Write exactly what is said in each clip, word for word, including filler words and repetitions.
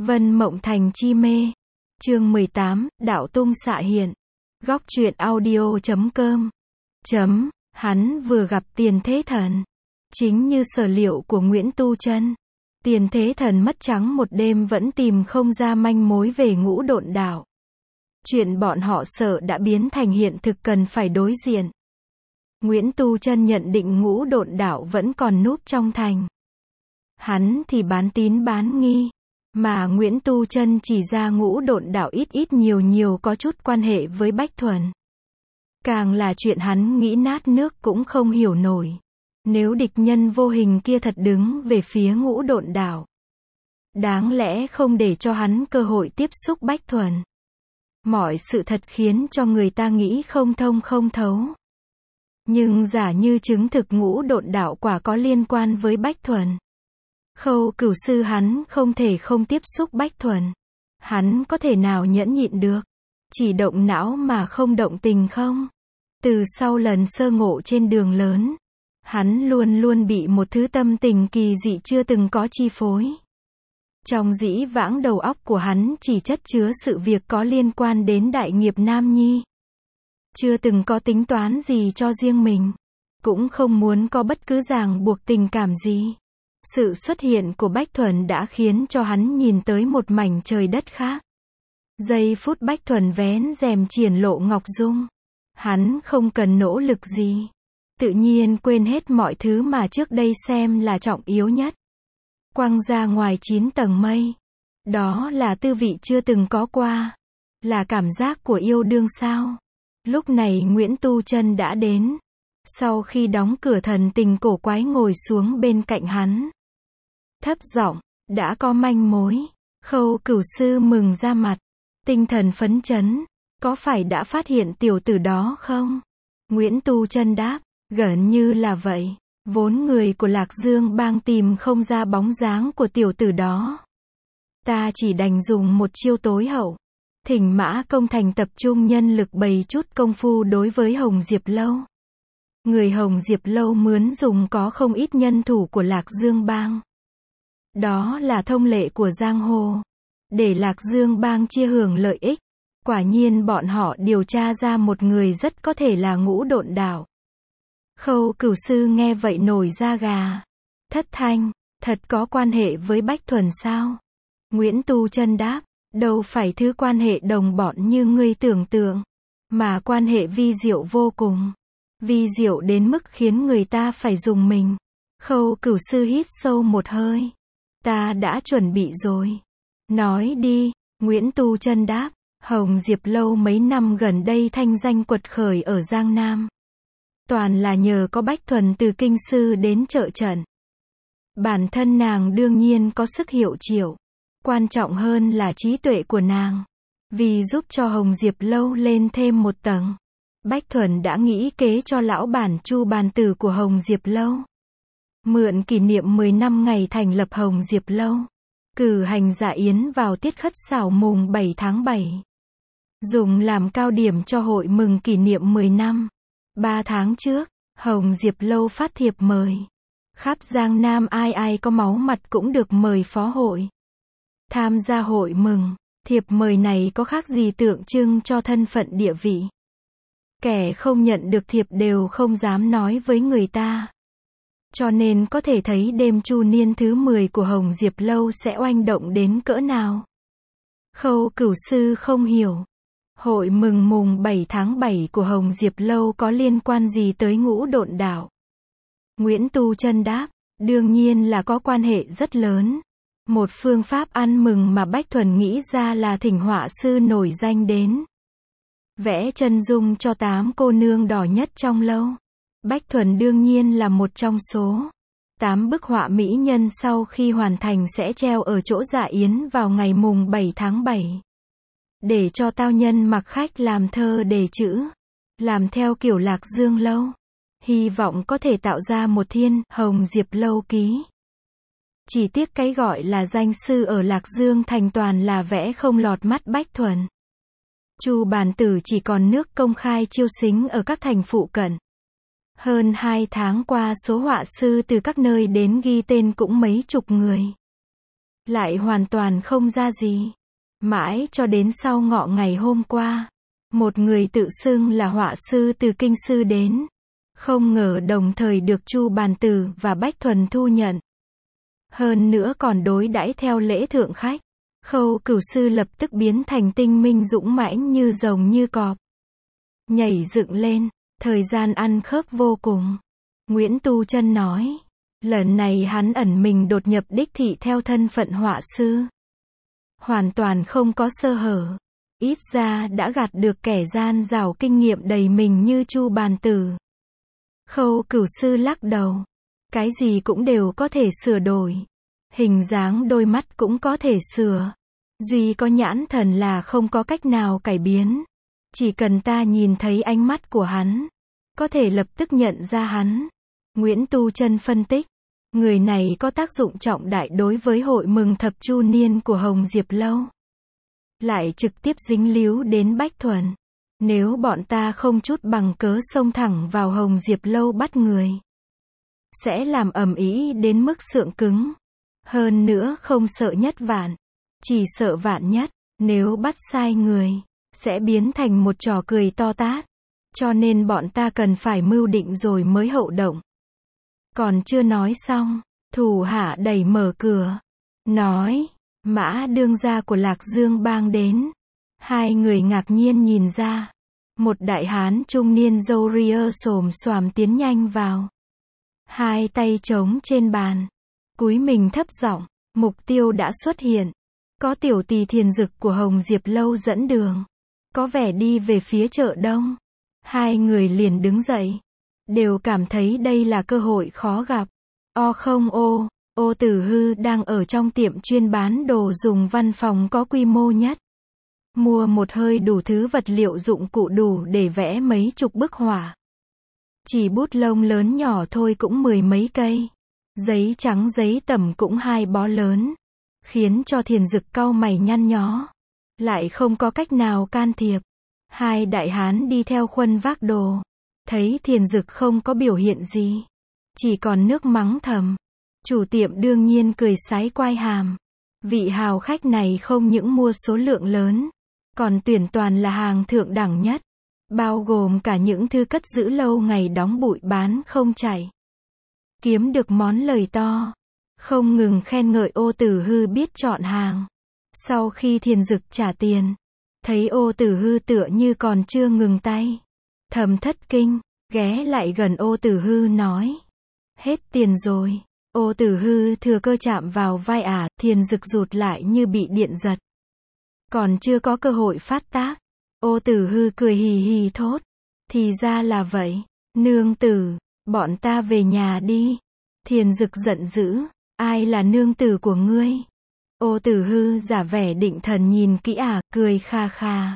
Vân Mộng Thành chi mê. Chương mười tám, Đạo tung xạ hiện. Góc truyện audio chấm com. Chấm, hắn vừa gặp Tiền Thế Thần. Chính như sở liệu của Nguyễn Tu Chân. Tiền Thế Thần mất trắng một đêm vẫn tìm không ra manh mối về Ngũ Độn Đảo. Chuyện bọn họ sợ đã biến thành hiện thực cần phải đối diện. Nguyễn Tu Chân nhận định Ngũ Độn Đảo vẫn còn núp trong thành. Hắn thì bán tín bán nghi. Mà Nguyễn Tu Chân chỉ ra Ngũ Độn Đảo ít ít nhiều nhiều có chút quan hệ với Bách Thuần. Càng là chuyện hắn nghĩ nát nước cũng không hiểu nổi. Nếu địch nhân vô hình kia thật đứng về phía Ngũ Độn Đảo, đáng lẽ không để cho hắn cơ hội tiếp xúc Bách Thuần. Mọi sự thật khiến cho người ta nghĩ không thông không thấu. Nhưng giả như chứng thực Ngũ Độn Đảo quả có liên quan với Bách Thuần. Khâu Cửu sư hắn không thể không tiếp xúc Bách Thuần. Hắn có thể nào nhẫn nhịn được? Chỉ động não mà không động tình không? Từ sau lần sơ ngộ trên đường lớn, hắn luôn luôn bị một thứ tâm tình kỳ dị chưa từng có chi phối. Trong dĩ vãng đầu óc của hắn chỉ chất chứa sự việc có liên quan đến đại nghiệp nam nhi. Chưa từng có tính toán gì cho riêng mình. Cũng không muốn có bất cứ ràng buộc tình cảm gì. Sự xuất hiện của Bách Thuần đã khiến cho hắn nhìn tới một mảnh trời đất khác. Giây phút Bách Thuần vén rèm triển lộ ngọc dung. Hắn không cần nỗ lực gì. Tự nhiên quên hết mọi thứ mà trước đây xem là trọng yếu nhất. Quăng ra ngoài chín tầng mây. Đó là tư vị chưa từng có qua. Là cảm giác của yêu đương sao. Lúc này Nguyễn Tu Chân đã đến. Sau khi đóng cửa thần tình cổ quái ngồi xuống bên cạnh hắn. Thấp giọng, đã có manh mối. Khâu Cửu sư mừng ra mặt. Tinh thần phấn chấn. Có phải đã phát hiện tiểu tử đó không? Nguyễn Tu Chân đáp, gần như là vậy. Vốn người của Lạc Dương bang tìm không ra bóng dáng của tiểu tử đó. Ta chỉ đành dùng một chiêu tối hậu. Thỉnh Mã Công Thành tập trung nhân lực bày chút công phu đối với Hồng Diệp Lâu. Người Hồng Diệp Lâu mướn dùng có không ít nhân thủ của Lạc Dương bang. Đó là thông lệ của giang hồ. Để Lạc Dương bang chia hưởng lợi ích. Quả nhiên bọn họ điều tra ra một người rất có thể là Ngũ Độn Đảo. Khâu Cửu sư nghe vậy nổi da gà. Thất thanh, thật có quan hệ với Bách Thuần sao? Nguyễn Tu Chân đáp, đâu phải thứ quan hệ đồng bọn như ngươi tưởng tượng, mà quan hệ vi diệu vô cùng. Vi diệu đến mức khiến người ta phải dùng mình. Khâu Cửu sư hít sâu một hơi. Ta đã chuẩn bị rồi. Nói đi, Nguyễn Tu Chân đáp. Hồng Diệp Lâu mấy năm gần đây thanh danh quật khởi ở Giang Nam. Toàn là nhờ có Bách Thuần từ kinh sư đến trợ trận. Bản thân nàng đương nhiên có sức hiệu triệu. Quan trọng hơn là trí tuệ của nàng. Vì giúp cho Hồng Diệp Lâu lên thêm một tầng. Bách Thuần đã nghĩ kế cho lão bản Chu bàn tử của Hồng Diệp Lâu. Mượn kỷ niệm mười năm ngày thành lập Hồng Diệp Lâu. Cử hành dạ yến vào tiết khất sảo mùng bảy tháng bảy. Dùng làm cao điểm cho hội mừng kỷ niệm mười năm. Ba tháng trước, Hồng Diệp Lâu phát thiệp mời. Khắp Giang Nam ai ai có máu mặt cũng được mời phó hội. Tham gia hội mừng. Thiệp mời này có khác gì tượng trưng cho thân phận địa vị. Kẻ không nhận được thiệp đều không dám nói với người ta. Cho nên có thể thấy đêm chu niên thứ mười của Hồng Diệp Lâu sẽ oanh động đến cỡ nào. Khâu Cửu sư không hiểu. Hội mừng mùng bảy tháng bảy của Hồng Diệp Lâu có liên quan gì tới Ngũ Độn Đảo? Nguyễn Tu Chân đáp, đương nhiên là có quan hệ rất lớn. Một phương pháp ăn mừng mà Bách Thuần nghĩ ra là thỉnh họa sư nổi danh đến. Vẽ chân dung cho tám cô nương đỏ nhất trong lâu. Bách Thuần đương nhiên là một trong số. Tám bức họa mỹ nhân sau khi hoàn thành sẽ treo ở chỗ dạ yến vào ngày mùng bảy tháng bảy. Để cho tao nhân mặc khách làm thơ đề chữ. Làm theo kiểu Lạc Dương Lâu. Hy vọng có thể tạo ra một thiên Hồng Diệp Lâu ký. Chỉ tiếc cái gọi là danh sư ở Lạc Dương thành toàn là vẽ không lọt mắt Bách Thuần. Chu bàn tử chỉ còn nước công khai chiêu xính ở các thành phụ cận. Hơn hai tháng qua số họa sư từ các nơi đến ghi tên cũng mấy chục người. lại hoàn toàn không ra gì. Mãi cho đến sau ngọ ngày hôm qua, một người tự xưng là họa sư từ kinh sư đến, không ngờ đồng thời được Chu Bàn Tử và Bách Thuần thu nhận. Hơn nữa còn đối đãi theo lễ thượng khách. Khâu Cửu sư lập tức biến thành tinh minh dũng mãnh như rồng như cọp. Nhảy dựng lên, thời gian ăn khớp vô cùng. Nguyễn Tu Chân nói, lần này hắn ẩn mình đột nhập đích thị theo thân phận họa sư. Hoàn toàn không có sơ hở. Ít ra đã gạt được kẻ gian giàu kinh nghiệm đầy mình như Chu Bàn Tử. Khâu Cửu sư lắc đầu. Cái gì cũng đều có thể sửa đổi. Hình dáng đôi mắt cũng có thể sửa. Duy có nhãn thần là không có cách nào cải biến. Chỉ cần ta nhìn thấy ánh mắt của hắn, có thể lập tức nhận ra hắn. Nguyễn Tu Chân phân tích, người này có tác dụng trọng đại đối với hội mừng thập chu niên của Hồng Diệp Lâu. Lại trực tiếp dính líu đến Bách Thuần. Nếu bọn ta không chút bằng cớ xông thẳng vào Hồng Diệp Lâu bắt người, sẽ làm ầm ĩ đến mức xượng cứng. Hơn nữa không sợ nhất vạn, chỉ sợ vạn nhất. Nếu bắt sai người, sẽ biến thành một trò cười to tát. Cho nên bọn ta cần phải mưu định rồi mới hậu động. Còn chưa nói xong, thủ hạ đẩy mở cửa, nói, Mã đương gia của Lạc Dương bang đến. Hai người ngạc nhiên nhìn ra. Một đại hán trung niên râu ria xồm xoàm tiến nhanh vào. Hai tay trống trên bàn, cúi mình thấp giọng, mục tiêu đã xuất hiện. Có tiểu tỳ Thiền Dực của Hồng Diệp Lâu dẫn đường. Có vẻ đi về phía chợ đông. Hai người liền đứng dậy. Đều cảm thấy đây là cơ hội khó gặp. O không ô, Ô Tử Hư đang ở trong tiệm chuyên bán đồ dùng văn phòng có quy mô nhất. Mua một hơi đủ thứ vật liệu dụng cụ đủ để vẽ mấy chục bức họa. Chỉ bút lông lớn nhỏ thôi cũng mười mấy cây. Giấy trắng giấy tẩm cũng hai bó lớn. Khiến cho Thiền Dực cau mày nhăn nhó. Lại không có cách nào can thiệp. Hai đại hán đi theo khuân vác đồ. Thấy Thiền Dực không có biểu hiện gì. Chỉ còn nước mắng thầm. Chủ tiệm đương nhiên cười sái quai hàm. Vị hào khách này không những mua số lượng lớn, còn tuyển toàn là hàng thượng đẳng nhất. Bao gồm cả những thư cất giữ lâu ngày đóng bụi bán không chảy. Kiếm được món lời to. Không ngừng khen ngợi Ô Tử Hư biết chọn hàng. Sau khi Thiền Dực trả tiền, thấy Ô Tử Hư tựa như còn chưa ngừng tay. Thầm thất kinh, ghé lại gần Ô Tử Hư nói. Hết tiền rồi. Ô Tử Hư thừa cơ chạm vào vai ả, Thiền Dực rụt lại như bị điện giật. Còn chưa có cơ hội phát tác. Ô Tử Hư cười hì hì thốt. Thì ra là vậy. Nương tử, bọn ta về nhà đi. Thiền Dực giận dữ. Ai là nương tử của ngươi? Ô Tử Hư giả vẻ định thần nhìn kỹ ả, cười kha kha.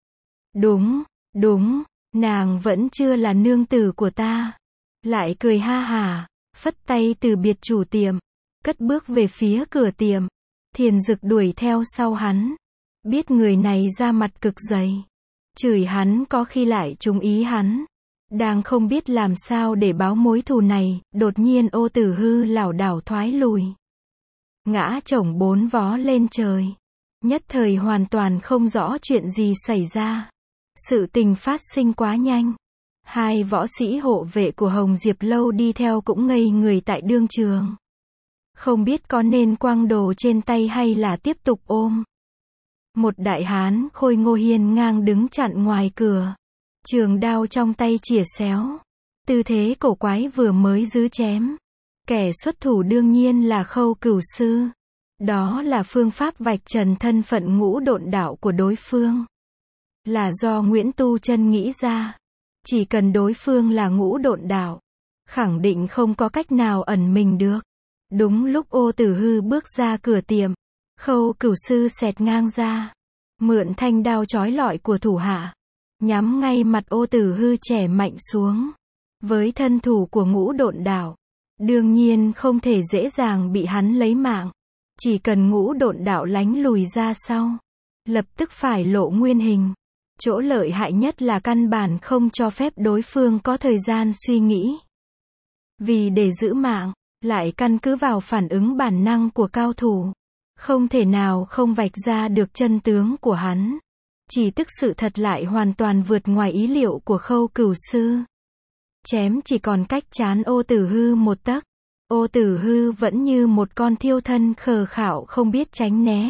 Đúng, đúng, nàng vẫn chưa là nương tử của ta. Lại cười ha hả, phất tay từ biệt chủ tiệm, cất bước về phía cửa tiệm. Thiền Dực đuổi theo sau hắn. Biết người này ra mặt cực dày. Chửi hắn có khi lại trúng ý hắn. Đang không biết làm sao để báo mối thù này, đột nhiên Ô Tử Hư lảo đảo thoái lùi. Ngã chổng bốn vó lên trời. Nhất thời hoàn toàn không rõ chuyện gì xảy ra. Sự tình phát sinh quá nhanh. Hai võ sĩ hộ vệ của Hồng Diệp Lâu đi theo cũng ngây người tại đương trường. Không biết có nên quăng đồ trên tay hay là tiếp tục ôm. Một đại hán khôi ngô hiên ngang đứng chặn ngoài cửa. Trường đao trong tay chìa xéo. Tư thế cổ quái vừa mới giữ chém. Kẻ xuất thủ đương nhiên là Khâu Cửu sư. Đó là phương pháp vạch trần thân phận ngũ độn đạo của đối phương. Là do Nguyễn Tu Chân nghĩ ra. Chỉ cần đối phương là ngũ độn đạo, khẳng định không có cách nào ẩn mình được. Đúng lúc Ô Tử Hư bước ra cửa tiệm, Khâu Cửu sư xẹt ngang ra, mượn thanh đao chói lọi của thủ hạ, nhắm ngay mặt Ô Tử Hư chẻ mạnh xuống. Với thân thủ của ngũ độn đạo, đương nhiên không thể dễ dàng bị hắn lấy mạng. Chỉ cần ngũ độn đạo lánh lùi ra sau, lập tức phải lộ nguyên hình. Chỗ lợi hại nhất là căn bản không cho phép đối phương có thời gian suy nghĩ. Vì để giữ mạng, lại căn cứ vào phản ứng bản năng của cao thủ. Không thể nào không vạch ra được chân tướng của hắn. Chỉ tức sự thật lại hoàn toàn vượt ngoài ý liệu của Khâu Cửu Sư. Chém chỉ còn cách trán Ô Tử Hư một tấc. Ô Tử Hư vẫn như một con thiêu thân khờ khạo không biết tránh né.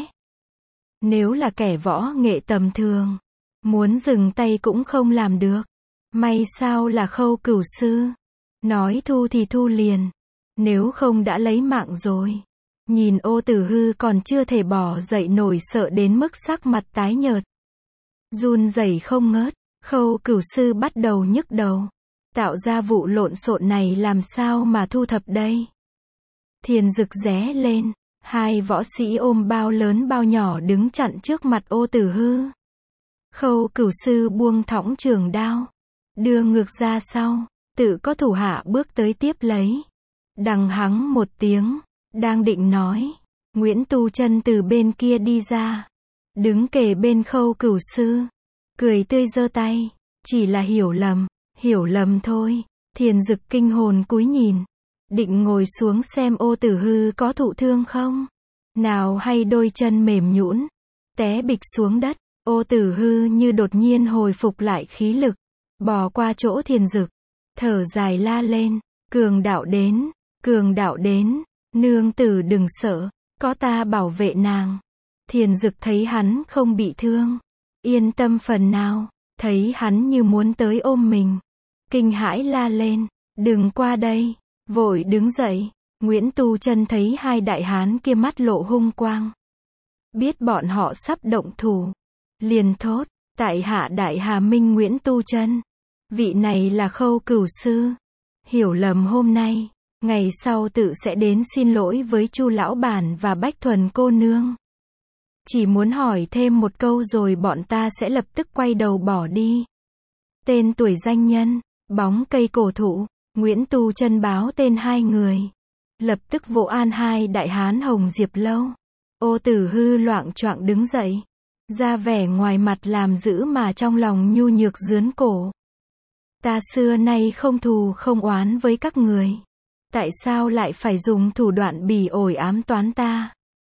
Nếu là kẻ võ nghệ tầm thường, muốn dừng tay cũng không làm được. May sao là Khâu Cửu Sư. Nói thu thì thu liền. Nếu không đã lấy mạng rồi. Nhìn Ô Tử Hư còn chưa thể bỏ dậy nổi, sợ đến mức sắc mặt tái nhợt, run rẩy không ngớt. Khâu Cửu Sư bắt đầu nhức đầu. Tạo ra vụ lộn xộn này làm sao mà thu thập đây? Thiền Dực ré lên. Hai võ sĩ ôm bao lớn bao nhỏ đứng chặn trước mặt Ô Tử Hư. Khâu Cửu Sư buông thõng trường đao, đưa ngược ra sau, tự có thủ hạ bước tới tiếp lấy. Đằng hắng một tiếng, đang định nói, Nguyễn Tu Chân từ bên kia đi ra, đứng kề bên Khâu Cửu Sư, cười tươi giơ tay, chỉ là hiểu lầm, hiểu lầm thôi. Thiền Dực kinh hồn cúi nhìn, định ngồi xuống xem Ô Tử Hư có thụ thương không. Nào hay đôi chân mềm nhũn, té bịch xuống đất. Ô Tử Hư như đột nhiên hồi phục lại khí lực, bò qua chỗ Thiền Dực, thở dài la lên, cường đạo đến, cường đạo đến, nương tử đừng sợ, có ta bảo vệ nàng. Thiền Dực thấy hắn không bị thương, yên tâm phần nào, thấy hắn như muốn tới ôm mình, kinh hãi la lên, đừng qua đây, vội đứng dậy. Nguyễn Tu Chân thấy hai đại hán kia mắt lộ hung quang, biết bọn họ sắp động thủ, liền thốt, tại hạ Đại Hà Minh Nguyễn Tu Chân, vị này là Khâu Cửu Sư, hiểu lầm hôm nay, ngày sau tự sẽ đến xin lỗi với Chu lão bản và Bách Thuần cô nương. Chỉ muốn hỏi thêm một câu rồi bọn ta sẽ lập tức quay đầu bỏ đi. Tên tuổi danh nhân, bóng cây cổ thụ. Nguyễn Tu Chân báo tên hai người, lập tức vỗ an hai đại hán Hồng Diệp Lâu. Ô Tử Hư loạng choạng đứng dậy, ra vẻ ngoài mặt làm dữ mà trong lòng nhu nhược rướn cổ. Ta xưa nay không thù không oán với các người, tại sao lại phải dùng thủ đoạn bỉ ổi ám toán ta?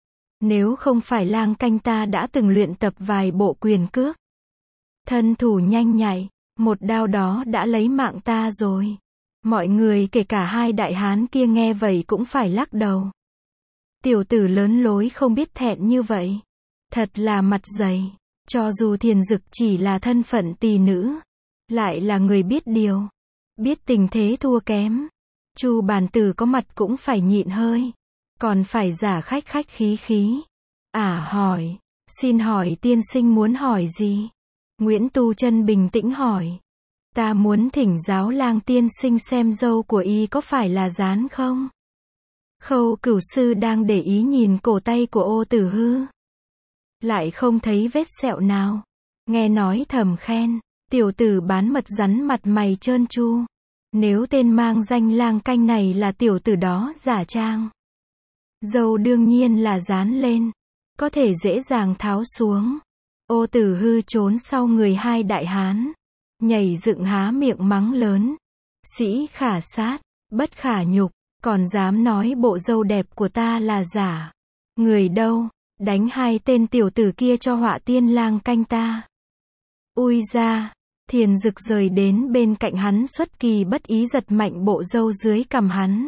Nếu không phải lang canh ta đã từng luyện tập vài bộ quyền cước, thân thủ nhanh nhạy, một đao đó đã lấy mạng ta rồi. Mọi người kể cả hai đại hán kia nghe vậy cũng phải lắc đầu. Tiểu tử lớn lối không biết thẹn như vậy, thật là mặt dày. Cho dù Thiền Dực chỉ là thân phận tỳ nữ, lại là người biết điều, biết tình thế thua kém, Chu bản tử có mặt cũng phải nhịn hơi, còn phải giả khách khách khí khí. À hỏi, xin hỏi tiên sinh muốn hỏi gì? Nguyễn Tu Chân bình tĩnh hỏi. Ta muốn thỉnh giáo lang tiên sinh xem dâu của y có phải là dán không? Khâu Cửu Sư đang để ý nhìn cổ tay của Ô Tử Hư, lại không thấy vết sẹo nào. Nghe nói thầm khen, tiểu tử bán mật rắn mặt mày trơn tru. Nếu tên mang danh lang canh này là tiểu tử đó giả trang, dâu đương nhiên là dán lên, có thể dễ dàng tháo xuống. Ô Tử Hư trốn sau người hai đại hán, nhảy dựng há miệng mắng lớn. Sĩ khả sát, bất khả nhục, còn dám nói bộ dâu đẹp của ta là giả. Người đâu, đánh hai tên tiểu tử kia cho họa tiên lang canh ta. Ui ra, Thiền Dực rời đến bên cạnh hắn xuất kỳ bất ý giật mạnh bộ râu dưới cằm hắn.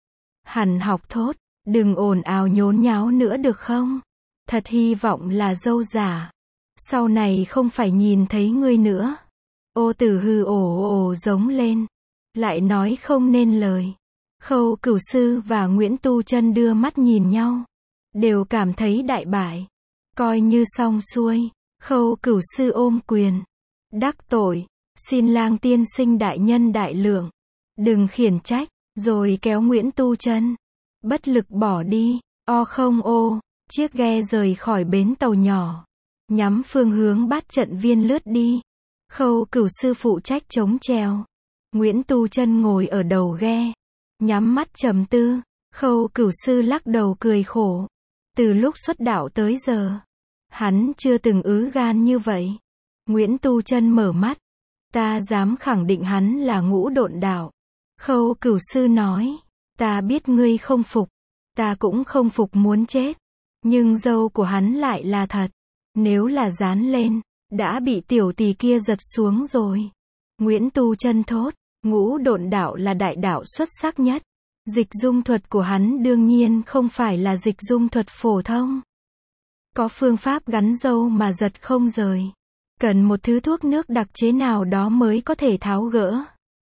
Hắn học thốt, đừng ồn ào nhốn nháo nữa được không? Thật hy vọng là dâu giả, sau này không phải nhìn thấy ngươi nữa. Ô Tử Hư ồ ồ giống lên, lại nói không nên lời. Khâu Cửu Sư và Nguyễn Tu Chân đưa mắt nhìn nhau, đều cảm thấy đại bại, coi như xong xuôi. Khâu Cửu Sư ôm quyền, đắc tội, xin lang tiên sinh đại nhân đại lượng, đừng khiển trách, rồi kéo Nguyễn Tu Chân bất lực bỏ đi. O không ô, chiếc ghe rời khỏi bến tàu nhỏ, nhắm phương hướng Bát Trận Viên lướt đi. Khâu Cửu Sư phụ trách chống chèo, Nguyễn Tu Chân ngồi ở đầu ghe, nhắm mắt trầm tư. Khâu Cửu Sư lắc đầu cười khổ, từ lúc xuất đạo tới giờ, hắn chưa từng ứ gan như vậy. Nguyễn Tu Chân mở mắt, ta dám khẳng định hắn là ngũ độn đạo. Khâu Cửu Sư nói, ta biết ngươi không phục, ta cũng không phục muốn chết, Nhưng dâu của hắn lại là thật. Nếu là dán lên, đã bị tiểu tỳ kia giật xuống rồi. Nguyễn Tu Chân thốt, Ngũ Độn đạo là đại đạo xuất sắc nhất. Dịch dung thuật của hắn đương nhiên không phải là dịch dung thuật phổ thông. Có phương pháp gắn dâu mà giật không rời. Cần một thứ thuốc nước đặc chế nào đó mới có thể tháo gỡ.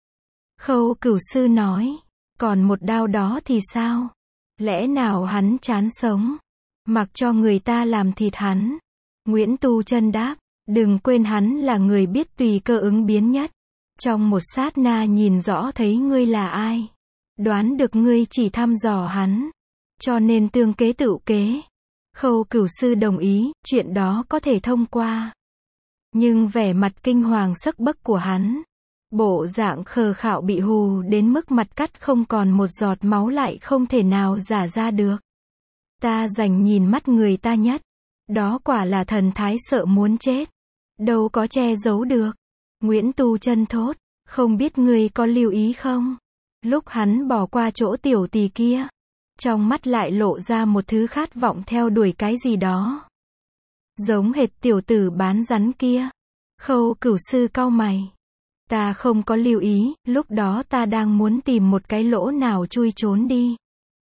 Khâu Cửu Sư nói, còn một đao đó thì sao? Lẽ nào hắn chán sống? Mặc cho người ta làm thịt hắn. Nguyễn Tu Chân đáp, đừng quên hắn là người biết tùy cơ ứng biến nhất. Trong một sát na nhìn rõ thấy ngươi là ai. Đoán được ngươi chỉ thăm dò hắn. Cho nên tương kế tựu kế. Khâu Cửu Sư đồng ý, chuyện đó có thể thông qua. Nhưng vẻ mặt kinh hoàng sắc bấc của hắn, bộ dạng khờ khạo bị hù đến mức mặt cắt không còn một giọt máu lại không thể nào giả ra được. Ta dành nhìn mắt người ta nhất. Đó quả là thần thái sợ muốn chết. Đâu có che giấu được. Nguyễn Tu Chân thốt, không biết ngươi có lưu ý không? Lúc hắn bỏ qua chỗ tiểu tỳ kia, trong mắt lại lộ ra một thứ khát vọng theo đuổi cái gì đó. Giống hệt tiểu tử bán rắn kia. Khâu Cửu Sư cau mày. Ta không có lưu ý, lúc đó ta đang muốn tìm một cái lỗ nào chui trốn đi.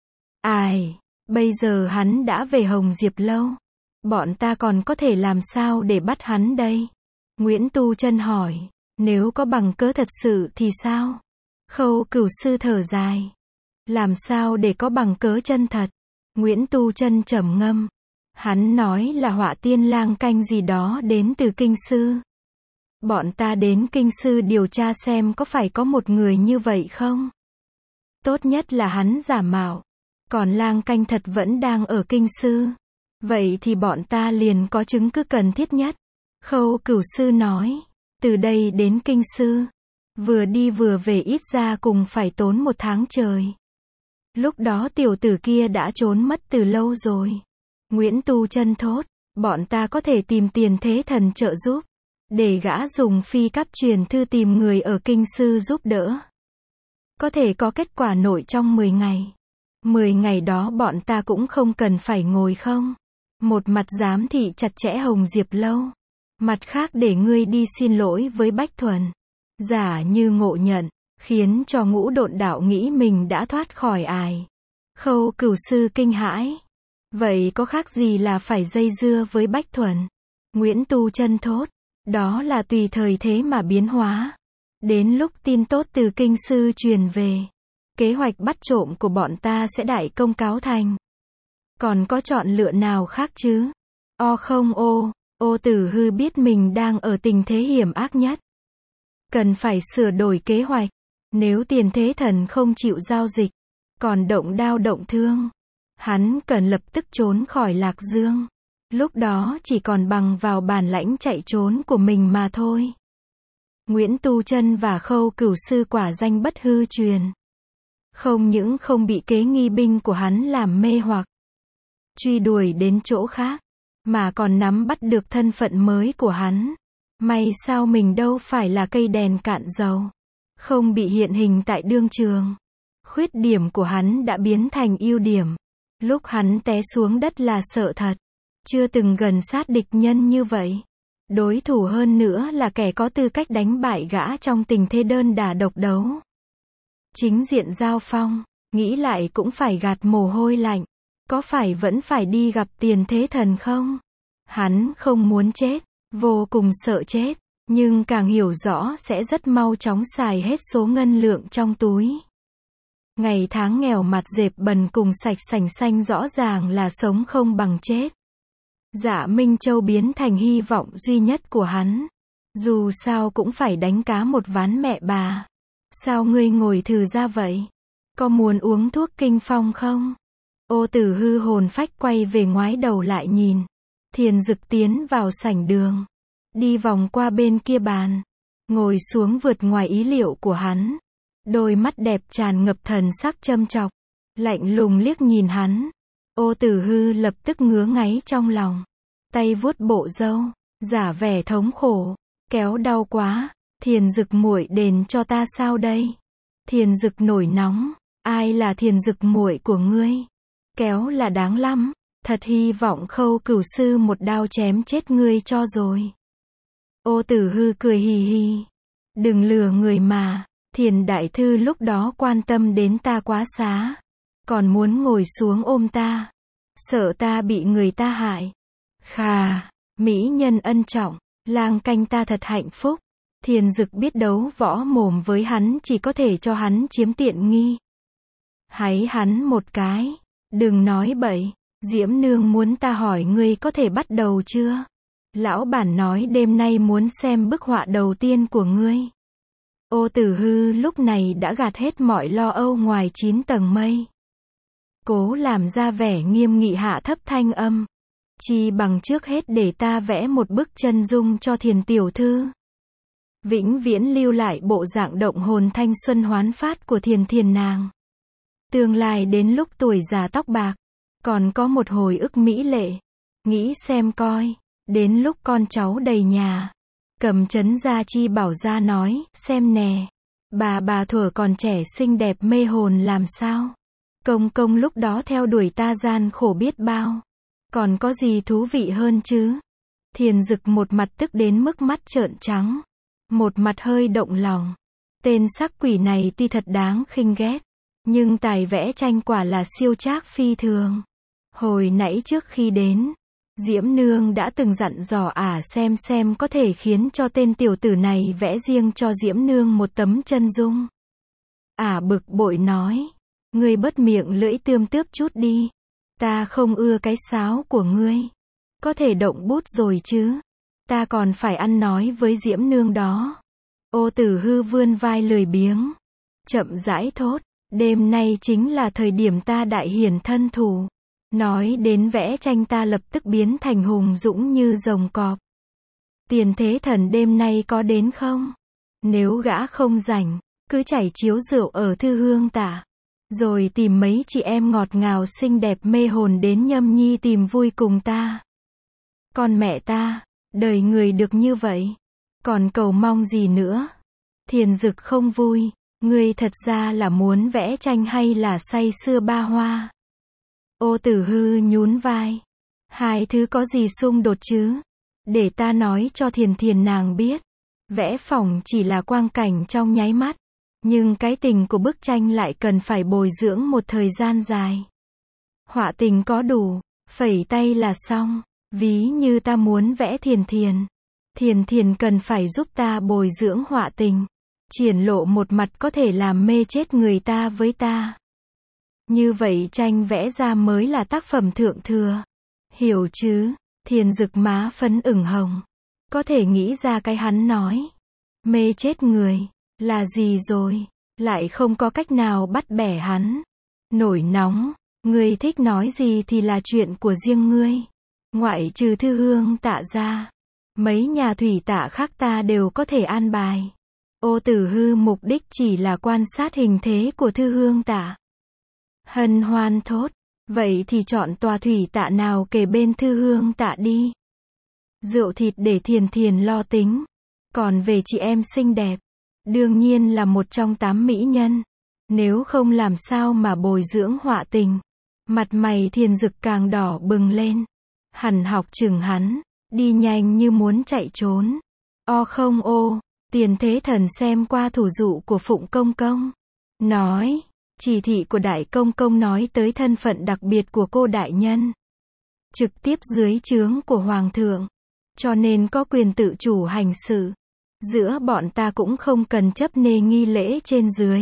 Ai, bây giờ hắn đã về Hồng Diệp Lâu. Bọn ta còn có thể làm sao để bắt hắn đây? Nguyễn Tu Chân hỏi, nếu có bằng cớ thật sự thì sao? Khâu Cửu Sư thở dài. Làm sao để có bằng cớ chân thật? Nguyễn Tu Chân trầm ngâm. Hắn nói là Họa Tiên Lang Canh gì đó đến từ Kinh Sư. Bọn ta đến Kinh Sư điều tra xem có phải có một người như vậy không? Tốt nhất là hắn giả mạo. Còn Lang Canh thật vẫn đang ở Kinh Sư. Vậy thì bọn ta liền có chứng cứ cần thiết nhất. Khâu Cửu Sư nói, từ đây đến Kinh Sư, vừa đi vừa về ít ra cùng phải tốn một tháng trời. Lúc đó tiểu tử kia đã trốn mất từ lâu rồi. Nguyễn Tu Chân thốt, bọn ta có thể tìm Tiền Thế Thần trợ giúp, để gã dùng phi cáp truyền thư tìm người ở Kinh Sư giúp đỡ. Có thể có kết quả nội trong mười ngày. mười ngày đó bọn ta cũng không cần phải ngồi không. Một mặt giám thị chặt chẽ Hồng Diệp Lâu. Mặt khác để ngươi đi xin lỗi với Bách Thuần. Giả như ngộ nhận, khiến cho Ngũ Độn đạo nghĩ mình đã thoát khỏi ải. Khâu Cửu Sư kinh hãi. Vậy có khác gì là phải dây dưa với Bách Thuần? Nguyễn Tu Chân thốt, đó là tùy thời thế mà biến hóa. Đến lúc tin tốt từ Kinh Sư truyền về, kế hoạch bắt trộm của bọn ta sẽ đại công cáo thành. Còn có chọn lựa nào khác chứ? O không ô, ô Tử Hư biết mình đang ở tình thế hiểm ác nhất. Cần phải sửa đổi kế hoạch. Nếu Tiền Thế Thần không chịu giao dịch, còn động đao động thương, hắn cần lập tức trốn khỏi Lạc Dương. Lúc đó chỉ còn bằng vào bản lãnh chạy trốn của mình mà thôi. Nguyễn Tu Chân và Khâu Cửu Sư quả danh bất hư truyền. Không những không bị kế nghi binh của hắn làm mê hoặc, truy đuổi đến chỗ khác, mà còn nắm bắt được thân phận mới của hắn. May sao mình đâu phải là cây đèn cạn dầu, không bị hiện hình tại đương trường. Khuyết điểm của hắn đã biến thành ưu điểm. Lúc hắn té xuống đất là sợ thật. Chưa từng gần sát địch nhân như vậy. Đối thủ hơn nữa là kẻ có tư cách đánh bại gã trong tình thế đơn đả độc đấu. Chính diện giao phong, nghĩ lại cũng phải gạt mồ hôi lạnh. Có phải vẫn phải đi gặp Tiền Thế Thần không? Hắn không muốn chết, vô cùng sợ chết, nhưng càng hiểu rõ sẽ rất mau chóng xài hết số ngân lượng trong túi. Ngày tháng nghèo mặt dẹp bần cùng sạch sành xanh rõ ràng là sống không bằng chết. Dạ Minh Châu biến thành hy vọng duy nhất của hắn. Dù sao cũng phải đánh cá một ván mẹ bà. Sao ngươi ngồi thừ ra vậy? Có muốn uống thuốc kinh phong không? Ô Tử Hư hồn phách quay về ngoái đầu lại nhìn. Thiền Dực tiến vào sảnh đường. Đi vòng qua bên kia bàn. Ngồi xuống vượt ngoài ý liệu của hắn. Đôi mắt đẹp tràn ngập thần sắc châm chọc. Lạnh lùng liếc nhìn hắn. Ô Tử Hư lập tức ngứa ngáy trong lòng. Tay vuốt bộ râu, giả vẻ thống khổ. Kéo đau quá. Thiền Dực muội đền cho ta sao đây? Thiền Dực nổi nóng. Ai là Thiền Dực muội của ngươi? Kéo là đáng lắm. Thật hy vọng Khâu Cửu sư một đao chém chết ngươi cho rồi. Ô Tử Hư cười hì hì. Đừng lừa người mà, Thiền đại thư lúc đó quan tâm đến ta quá xá. Còn muốn ngồi xuống ôm ta. Sợ ta bị người ta hại. Khà, mỹ nhân ân trọng, lang canh ta thật hạnh phúc. Thiền Dực biết đấu võ mồm với hắn chỉ có thể cho hắn chiếm tiện nghi. Háy hắn một cái. Đừng nói bậy, Diễm Nương muốn ta hỏi ngươi có thể bắt đầu chưa? Lão bản nói đêm nay muốn xem bức họa đầu tiên của ngươi. Ô Tử Hư lúc này đã gạt hết mọi lo âu ngoài chín tầng mây. Cố làm ra vẻ nghiêm nghị hạ thấp thanh âm. Chi bằng trước hết để ta vẽ một bức chân dung cho Thiền tiểu thư. Vĩnh viễn lưu lại bộ dạng động hồn thanh xuân hoán phát của Thiền Thiền nàng. Tương lai đến lúc tuổi già tóc bạc, còn có một hồi ức mỹ lệ. Nghĩ xem coi, đến lúc con cháu đầy nhà. Cầm chấn gia chi bảo ra nói, xem nè. Bà bà thuở còn trẻ xinh đẹp mê hồn làm sao? Công công lúc đó theo đuổi ta gian khổ biết bao. Còn có gì thú vị hơn chứ? Thiền Dực một mặt tức đến mức mắt trợn trắng. Một mặt hơi động lòng. Tên sắc quỷ này tuy thật đáng khinh ghét. Nhưng tài vẽ tranh quả là siêu trác phi thường. Hồi nãy trước khi đến, Diễm Nương đã từng dặn dò ả xem xem có thể khiến cho tên tiểu tử này vẽ riêng cho Diễm Nương một tấm chân dung. Ả bực bội nói, ngươi bớt miệng lưỡi tươm tướp chút đi. Ta không ưa cái sáo của ngươi. Có thể động bút rồi chứ. Ta còn phải ăn nói với Diễm Nương đó. Ô Tử Hư vươn vai lười biếng. Chậm rãi thốt, đêm nay chính là thời điểm ta đại hiển thân thủ. Nói đến vẽ tranh ta lập tức biến thành hùng dũng như rồng cọp. Tiền Thế Thần đêm nay có đến không? Nếu gã không rảnh, cứ chảy chiếu rượu ở Thư Hương Tả. Rồi tìm mấy chị em ngọt ngào xinh đẹp mê hồn đến Nhâm Nhi tìm vui cùng ta. Con mẹ ta, đời người được như vậy. Còn cầu mong gì nữa? Thiền Dực không vui. Ngươi thật ra là muốn vẽ tranh hay là say sưa ba hoa? Ô Tử Hư nhún vai. Hai thứ có gì xung đột chứ? Để ta nói cho Thiền Thiền nàng biết. Vẽ phỏng chỉ là quang cảnh trong nháy mắt. Nhưng cái tình của bức tranh lại cần phải bồi dưỡng một thời gian dài. Họa tình có đủ, phẩy tay là xong. Ví như ta muốn vẽ Thiền Thiền. Thiền Thiền cần phải giúp ta bồi dưỡng họa tình. Triển lộ một mặt có thể làm mê chết người ta với ta. Như vậy tranh vẽ ra mới là tác phẩm thượng thừa. Hiểu chứ? Thiền Dực má phấn ửng hồng. Có thể nghĩ ra cái hắn nói. Mê chết người. Là gì rồi? Lại không có cách nào bắt bẻ hắn. Nổi nóng. Ngươi thích nói gì thì là chuyện của riêng ngươi. Ngoại trừ Thư Hương Tạ ra. Mấy nhà thủy tạ khác ta đều có thể an bài. Ô Tử Hư mục đích chỉ là quan sát hình thế của Thư Hương Tạ. Hân hoan thốt. Vậy thì chọn tòa thủy tạ nào kề bên Thư Hương Tạ đi. Rượu thịt để Thiền Thiền lo tính. Còn về chị em xinh đẹp. Đương nhiên là một trong tám mỹ nhân. Nếu không làm sao mà bồi dưỡng họa tình. Mặt mày Thiền Dực càng đỏ bừng lên. Hẳn học chừng hắn. Đi nhanh như muốn chạy trốn. O không ô. Tiền Thế Thần xem qua thủ dụ của Phụng Công Công. Nói. Chỉ thị của Đại Công Công nói tới thân phận đặc biệt của cô đại nhân. Trực tiếp dưới trướng của Hoàng thượng. Cho nên có quyền tự chủ hành sự. Giữa bọn ta cũng không cần chấp nê nghi lễ trên dưới.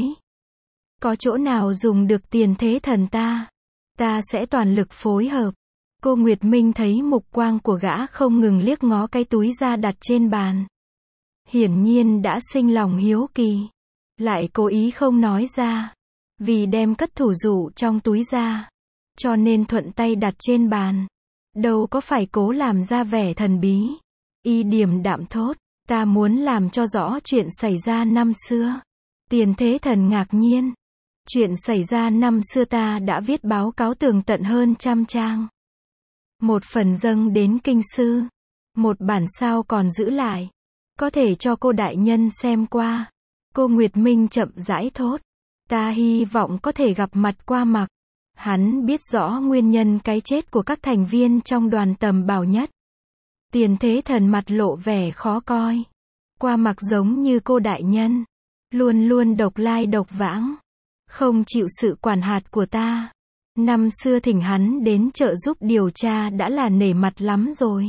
Có chỗ nào dùng được Tiền Thế Thần ta. Ta sẽ toàn lực phối hợp. Cô Nguyệt Minh thấy mục quang của gã không ngừng liếc ngó cái túi ra đặt trên bàn. Hiển nhiên đã sinh lòng hiếu kỳ. Lại cố ý không nói ra. Vì đem cất thủ dụ trong túi ra. Cho nên thuận tay đặt trên bàn. Đâu có phải cố làm ra vẻ thần bí. Y điềm đạm thốt. Ta muốn làm cho rõ chuyện xảy ra năm xưa. Tiền Thế Thần ngạc nhiên. Chuyện xảy ra năm xưa ta đã viết báo cáo tường tận hơn trăm trang. Một phần dâng đến kinh sư. Một bản sao còn giữ lại. Có thể cho cô đại nhân xem qua. Cô Nguyệt Minh chậm rãi thốt. Ta hy vọng có thể gặp mặt qua mặt. Hắn biết rõ nguyên nhân cái chết của các thành viên trong đoàn Tầm Bảo Nhất. Tiền Thế Thần mặt lộ vẻ khó coi. Qua mặc giống như cô đại nhân. Luôn luôn độc lai độc vãng. Không chịu sự quản hạt của ta. Năm xưa thỉnh hắn đến trợ giúp điều tra đã là nể mặt lắm rồi.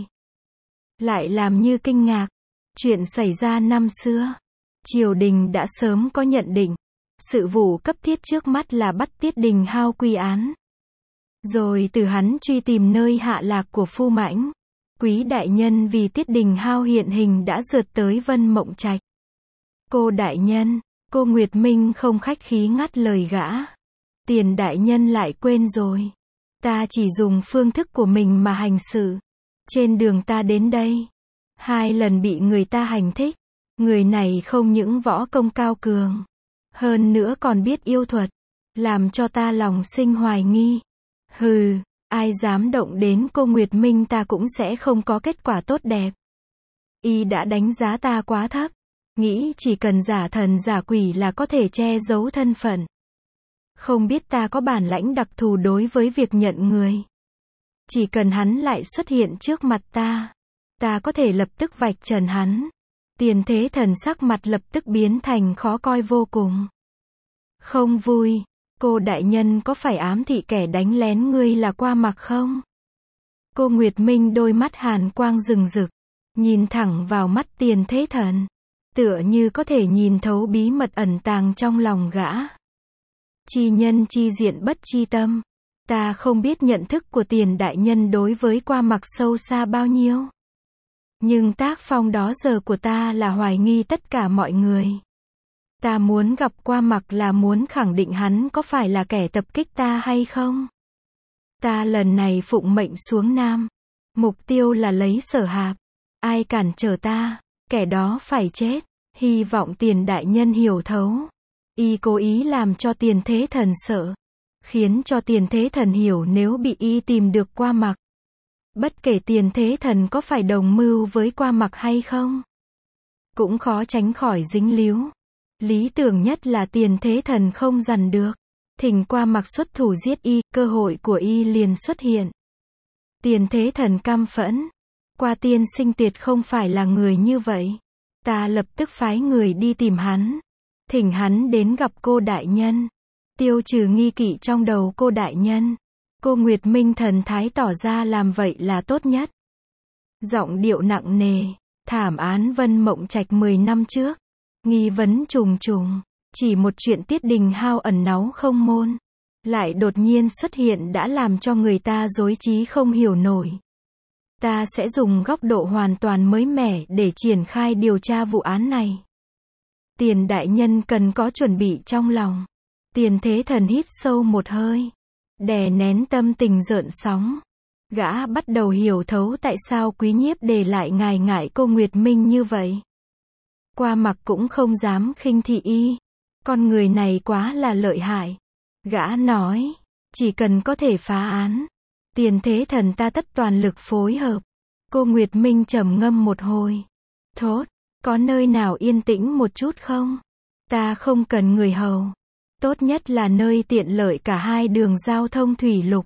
Lại làm như kinh ngạc. Chuyện xảy ra năm xưa. Triều đình đã sớm có nhận định. Sự vụ cấp thiết trước mắt là bắt Tiết Đình Hao quy án. Rồi từ hắn truy tìm nơi hạ lạc của Phu Mãnh. Quý đại nhân vì Tiết Đình Hao hiện hình đã rượt tới Vân Mộng Trạch. Cô đại nhân, cô Nguyệt Minh không khách khí ngắt lời gã. Tiền đại nhân lại quên rồi. Ta chỉ dùng phương thức của mình mà hành sự. Trên đường ta đến đây, hai lần bị người ta hành thích. Người này không những võ công cao cường, hơn nữa còn biết yêu thuật, làm cho ta lòng sinh hoài nghi. Hừ, ai dám động đến cô Nguyệt Minh ta cũng sẽ không có kết quả tốt đẹp. Y đã đánh giá ta quá thấp, nghĩ chỉ cần giả thần giả quỷ là có thể che giấu thân phận. Không biết ta có bản lãnh đặc thù đối với việc nhận người. Chỉ cần hắn lại xuất hiện trước mặt ta, ta có thể lập tức vạch trần hắn. Tiền Thế Thần sắc mặt lập tức biến thành khó coi vô cùng. Không vui, cô đại nhân có phải ám thị kẻ đánh lén ngươi là Qua Mặc không? Cô Nguyệt Minh đôi mắt hàn quang rừng rực, nhìn thẳng vào mắt Tiền Thế Thần, tựa như có thể nhìn thấu bí mật ẩn tàng trong lòng gã. Chi nhân chi diện bất chi tâm, ta không biết nhận thức của Tiền đại nhân đối với Qua Mặc sâu xa bao nhiêu. Nhưng tác phong đó giờ của ta là hoài nghi tất cả mọi người. Ta muốn gặp Qua Mặc là muốn khẳng định hắn có phải là kẻ tập kích ta hay không. Ta lần này phụng mệnh xuống Nam. Mục tiêu là lấy Sở Hạp. Ai cản trở ta, kẻ đó phải chết. Hy vọng Tiền đại nhân hiểu thấu. Y cố ý làm cho Tiền Thế Thần sợ. Khiến cho Tiền Thế Thần hiểu nếu bị y tìm được Qua Mặc. Bất kể Tiền Thế Thần có phải đồng mưu với Qua Mặc hay không, cũng khó tránh khỏi dính líu. Lý tưởng nhất là Tiền Thế Thần không dằn được, thỉnh Qua Mặc xuất thủ giết y, cơ hội của y liền xuất hiện. Tiền Thế Thần căm phẫn. Qua tiên sinh tuyệt không phải là người như vậy. Ta lập tức phái người đi tìm hắn. Thỉnh hắn đến gặp cô đại nhân. Tiêu trừ nghi kỵ trong đầu cô đại nhân. Cô Nguyệt Minh thần thái tỏ ra làm vậy là tốt nhất. Giọng điệu nặng nề. Thảm án Vân Mộng Trạch mười năm trước. Nghi vấn trùng trùng. Chỉ một chuyện Tiết Đình Hao ẩn náu không môn. Lại đột nhiên xuất hiện đã làm cho người ta rối trí không hiểu nổi. Ta sẽ dùng góc độ hoàn toàn mới mẻ để triển khai điều tra vụ án này. Tiền đại nhân cần có chuẩn bị trong lòng. Tiền Thế Thần hít sâu một hơi. Đè nén tâm tình rợn sóng. Gã bắt đầu hiểu thấu tại sao Quý Nhiếp để lại ngài ngại cô Nguyệt Minh như vậy. Qua Mặc cũng không dám khinh thị y. Con người này quá là lợi hại. Gã nói, chỉ cần có thể phá án, Tiền Thế Thần ta tất toàn lực phối hợp. Cô Nguyệt Minh trầm ngâm một hồi. Thốt, có nơi nào yên tĩnh một chút không? Ta không cần người hầu. Tốt nhất là nơi tiện lợi cả hai đường giao thông thủy lục.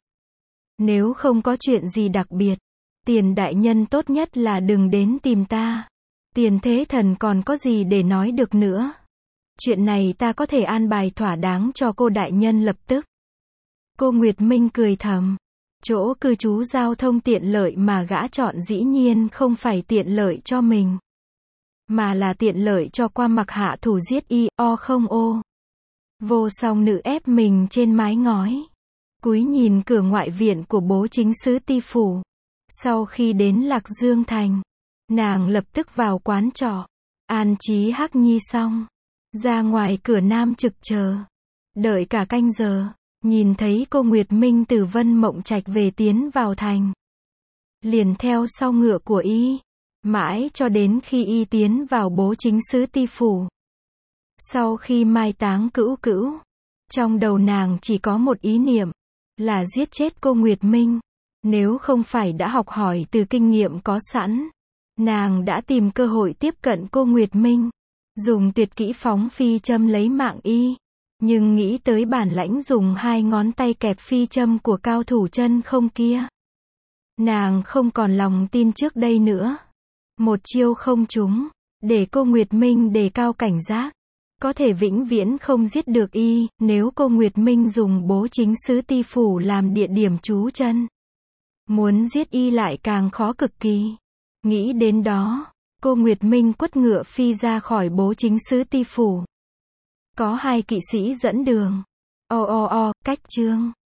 Nếu không có chuyện gì đặc biệt, Tiền đại nhân tốt nhất là đừng đến tìm ta. Tiền Thế Thần còn có gì để nói được nữa. Chuyện này ta có thể an bài thỏa đáng cho cô đại nhân lập tức. Cô Nguyệt Minh cười thầm. Chỗ cư trú giao thông tiện lợi mà gã chọn dĩ nhiên không phải tiện lợi cho mình, mà là tiện lợi cho Qua Mặc hạ thủ giết y, o không ô. Vô song nữ ép mình trên mái ngói. Cúi nhìn cửa ngoại viện của bố chính sứ Ti Phủ. Sau khi đến Lạc Dương Thành, nàng lập tức vào quán trọ. An trí Hắc Nhi xong. Ra ngoài cửa Nam trực chờ. Đợi cả canh giờ. Nhìn thấy cô Nguyệt Minh từ Vân Mộng Trạch về tiến vào thành. Liền theo sau ngựa của y. Mãi cho đến khi y tiến vào bố chính sứ Ti Phủ. Sau khi mai táng Cữu Cữu, trong đầu nàng chỉ có một ý niệm, là giết chết cô Nguyệt Minh. Nếu không phải đã học hỏi từ kinh nghiệm có sẵn, nàng đã tìm cơ hội tiếp cận cô Nguyệt Minh, dùng tuyệt kỹ phóng phi châm lấy mạng y. Nhưng nghĩ tới bản lãnh dùng hai ngón tay kẹp phi châm của cao thủ chân không kia, nàng không còn lòng tin trước đây nữa. Một chiêu không trúng, để cô Nguyệt Minh đề cao cảnh giác. Có thể vĩnh viễn không giết được y, nếu cô Nguyệt Minh dùng Bố Chính Sứ Ti Phủ làm địa điểm trú chân. Muốn giết y lại càng khó cực kỳ. Nghĩ đến đó, cô Nguyệt Minh quất ngựa phi ra khỏi Bố Chính Sứ Ti Phủ. Có hai kỵ sĩ dẫn đường. O o o, cách chương.